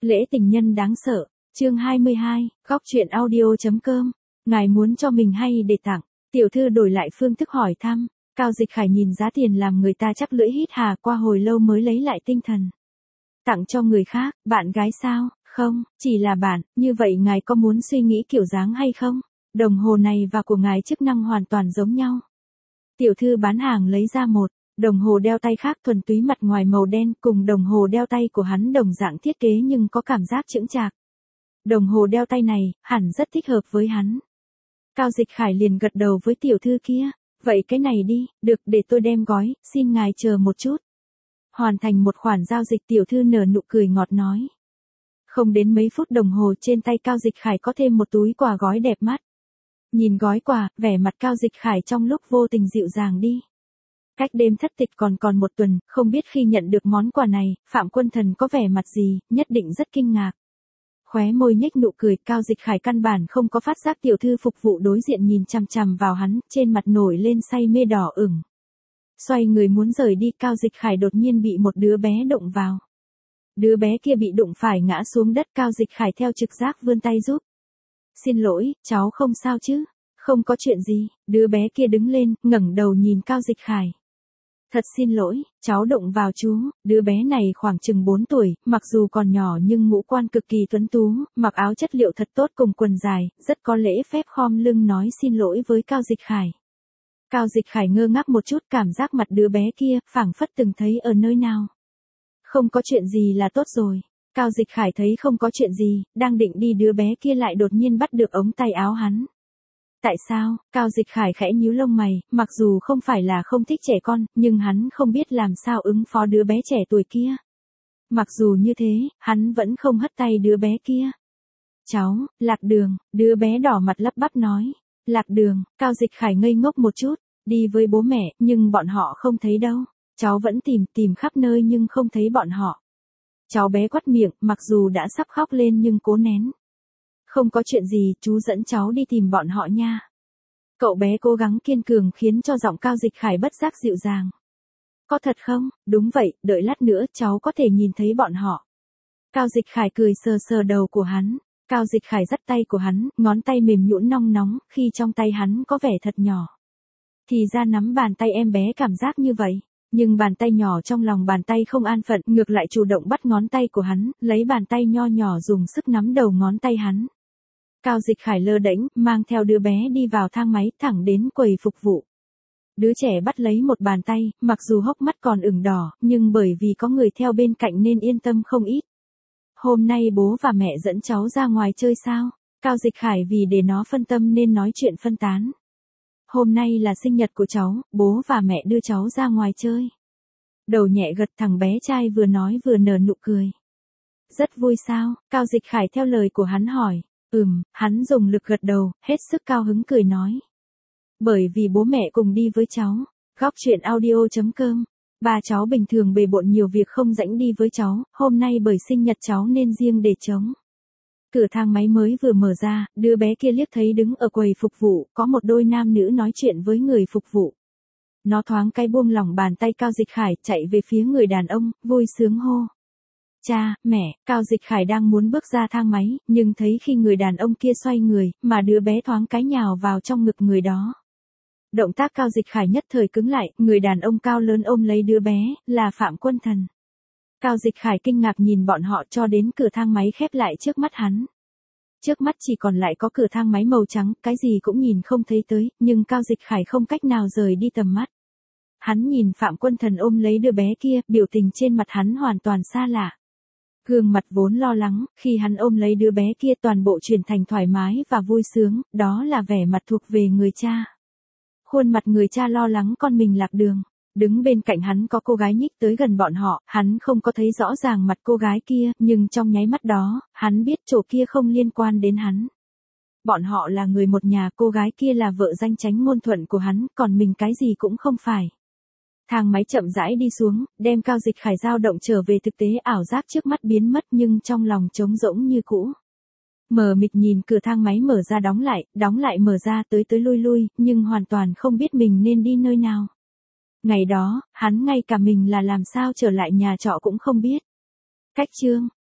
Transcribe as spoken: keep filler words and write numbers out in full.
Lễ tình nhân đáng sợ, chương hai mươi hai, góc truyện audio.com, ngài muốn cho mình hay để tặng, tiểu thư đổi lại phương thức hỏi thăm, Cao Dịch Khải nhìn giá tiền làm người ta chắc lưỡi hít hà qua hồi lâu mới lấy lại tinh thần. Tặng cho người khác, bạn gái sao, không, chỉ là bạn, như vậy ngài có muốn suy nghĩ kiểu dáng hay không? Đồng hồ này và của ngài chức năng hoàn toàn giống nhau. Tiểu thư bán hàng lấy ra một đồng hồ đeo tay khác thuần túy mặt ngoài màu đen cùng đồng hồ đeo tay của hắn đồng dạng thiết kế nhưng có cảm giác chững chạc. Đồng hồ đeo tay này, hẳn rất thích hợp với hắn. Cao Dịch Khải liền gật đầu với tiểu thư kia, vậy cái này đi, được để tôi đem gói, xin ngài chờ một chút. Hoàn thành một khoản giao dịch tiểu thư nở nụ cười ngọt nói. Không đến mấy phút đồng hồ trên tay Cao Dịch Khải có thêm một túi quà gói đẹp mắt. Nhìn gói quà, vẻ mặt Cao Dịch Khải trong lúc vô tình dịu dàng đi. Cách đêm thất tịch còn còn một tuần, không biết khi nhận được món quà này, Phạm Quân Thần có vẻ mặt gì, nhất định rất kinh ngạc. Khóe môi nhếch nụ cười, Cao Dịch Khải căn bản không có phát giác tiểu thư phục vụ đối diện nhìn chằm chằm vào hắn, trên mặt nổi lên say mê đỏ ửng. Xoay người muốn rời đi, Cao Dịch Khải đột nhiên bị một đứa bé đụng vào. Đứa bé kia bị đụng phải ngã xuống đất, Cao Dịch Khải theo trực giác vươn tay giúp. Xin lỗi, cháu không sao chứ? Không có chuyện gì, đứa bé kia đứng lên, ngẩng đầu nhìn Cao Dịch Khải. Thật xin lỗi, cháu đụng vào chú, đứa bé này khoảng chừng bốn tuổi, mặc dù còn nhỏ nhưng ngũ quan cực kỳ tuấn tú, mặc áo chất liệu thật tốt cùng quần dài, rất có lễ phép khom lưng nói xin lỗi với Cao Dịch Khải. Cao Dịch Khải ngơ ngác một chút, cảm giác mặt đứa bé kia, phảng phất từng thấy ở nơi nào. Không có chuyện gì là tốt rồi. Cao Dịch Khải thấy không có chuyện gì, đang định đi đứa bé kia lại đột nhiên bắt được ống tay áo hắn. Tại sao? Cao Dịch Khải khẽ nhíu lông mày, mặc dù không phải là không thích trẻ con, nhưng hắn không biết làm sao ứng phó đứa bé trẻ tuổi kia. Mặc dù như thế, hắn vẫn không hất tay đứa bé kia. Cháu, Lạc Đường, đứa bé đỏ mặt lắp bắp nói. Lạc Đường, Cao Dịch Khải ngây ngốc một chút, đi với bố mẹ, nhưng bọn họ không thấy đâu. Cháu vẫn tìm, tìm khắp nơi nhưng không thấy bọn họ. Cháu bé quắt miệng, mặc dù đã sắp khóc lên nhưng cố nén. Không có chuyện gì, chú dẫn cháu đi tìm bọn họ nha. Cậu bé cố gắng kiên cường khiến cho giọng Cao Dịch Khải bất giác dịu dàng. Có thật không? Đúng vậy, đợi lát nữa cháu có thể nhìn thấy bọn họ. Cao Dịch Khải cười sờ sờ đầu của hắn. Cao Dịch Khải dắt tay của hắn, ngón tay mềm nhũn nong nóng, khi trong tay hắn có vẻ thật nhỏ. Thì ra nắm bàn tay em bé cảm giác như vậy. Nhưng bàn tay nhỏ trong lòng bàn tay không an phận, ngược lại chủ động bắt ngón tay của hắn, lấy bàn tay nho nhỏ dùng sức nắm đầu ngón tay hắn. Cao Dịch Khải lơ đễnh, mang theo đứa bé đi vào thang máy, thẳng đến quầy phục vụ. Đứa trẻ bắt lấy một bàn tay, mặc dù hốc mắt còn ửng đỏ, nhưng bởi vì có người theo bên cạnh nên yên tâm không ít. Hôm nay bố và mẹ dẫn cháu ra ngoài chơi sao? Cao Dịch Khải vì để nó phân tâm nên nói chuyện phân tán. Hôm nay là sinh nhật của cháu, bố và mẹ đưa cháu ra ngoài chơi. Đầu nhẹ gật, thằng bé trai vừa nói vừa nở nụ cười. Rất vui sao? Cao Dịch Khải theo lời của hắn hỏi. Ừm, hắn dùng lực gật đầu, hết sức cao hứng cười nói. Bởi vì bố mẹ cùng đi với cháu. Góc truyện audio.com. Ba cháu bình thường bề bộn nhiều việc không rảnh đi với cháu, hôm nay bởi sinh nhật cháu nên riêng để trống. Cửa thang máy mới vừa mở ra, đứa bé kia liếc thấy đứng ở quầy phục vụ, có một đôi nam nữ nói chuyện với người phục vụ. Nó thoáng cái buông lỏng bàn tay Cao Dịch Khải, chạy về phía người đàn ông, vui sướng hô. Cha, mẹ, Cao Dịch Khải đang muốn bước ra thang máy, nhưng thấy khi người đàn ông kia xoay người, mà đứa bé thoáng cái nhào vào trong ngực người đó. Động tác Cao Dịch Khải nhất thời cứng lại, người đàn ông cao lớn ôm lấy đứa bé, là Phạm Quân Thần. Cao Dịch Khải kinh ngạc nhìn bọn họ cho đến cửa thang máy khép lại trước mắt hắn. Trước mắt chỉ còn lại có cửa thang máy màu trắng, cái gì cũng nhìn không thấy tới, nhưng Cao Dịch Khải không cách nào rời đi tầm mắt. Hắn nhìn Phạm Quân Thần ôm lấy đứa bé kia, biểu tình trên mặt hắn hoàn toàn xa lạ. Gương mặt vốn lo lắng, khi hắn ôm lấy đứa bé kia toàn bộ chuyển thành thoải mái và vui sướng, đó là vẻ mặt thuộc về người cha. Khuôn mặt người cha lo lắng con mình lạc đường. Đứng bên cạnh hắn có cô gái nhích tới gần bọn họ, hắn không có thấy rõ ràng mặt cô gái kia, nhưng trong nháy mắt đó, hắn biết chỗ kia không liên quan đến hắn. Bọn họ là người một nhà, cô gái kia là vợ danh chánh ngôn thuận của hắn, còn mình cái gì cũng không phải. Thang máy chậm rãi đi xuống, đem Cao Dịch Khải dao động trở về thực tế, ảo giác trước mắt biến mất nhưng trong lòng trống rỗng như cũ. Mờ mịt nhìn cửa thang máy mở ra đóng lại, đóng lại mở ra tới tới lui lui, nhưng hoàn toàn không biết mình nên đi nơi nào. Ngày đó, hắn ngay cả mình là làm sao trở lại nhà trọ cũng không biết. Cách chương,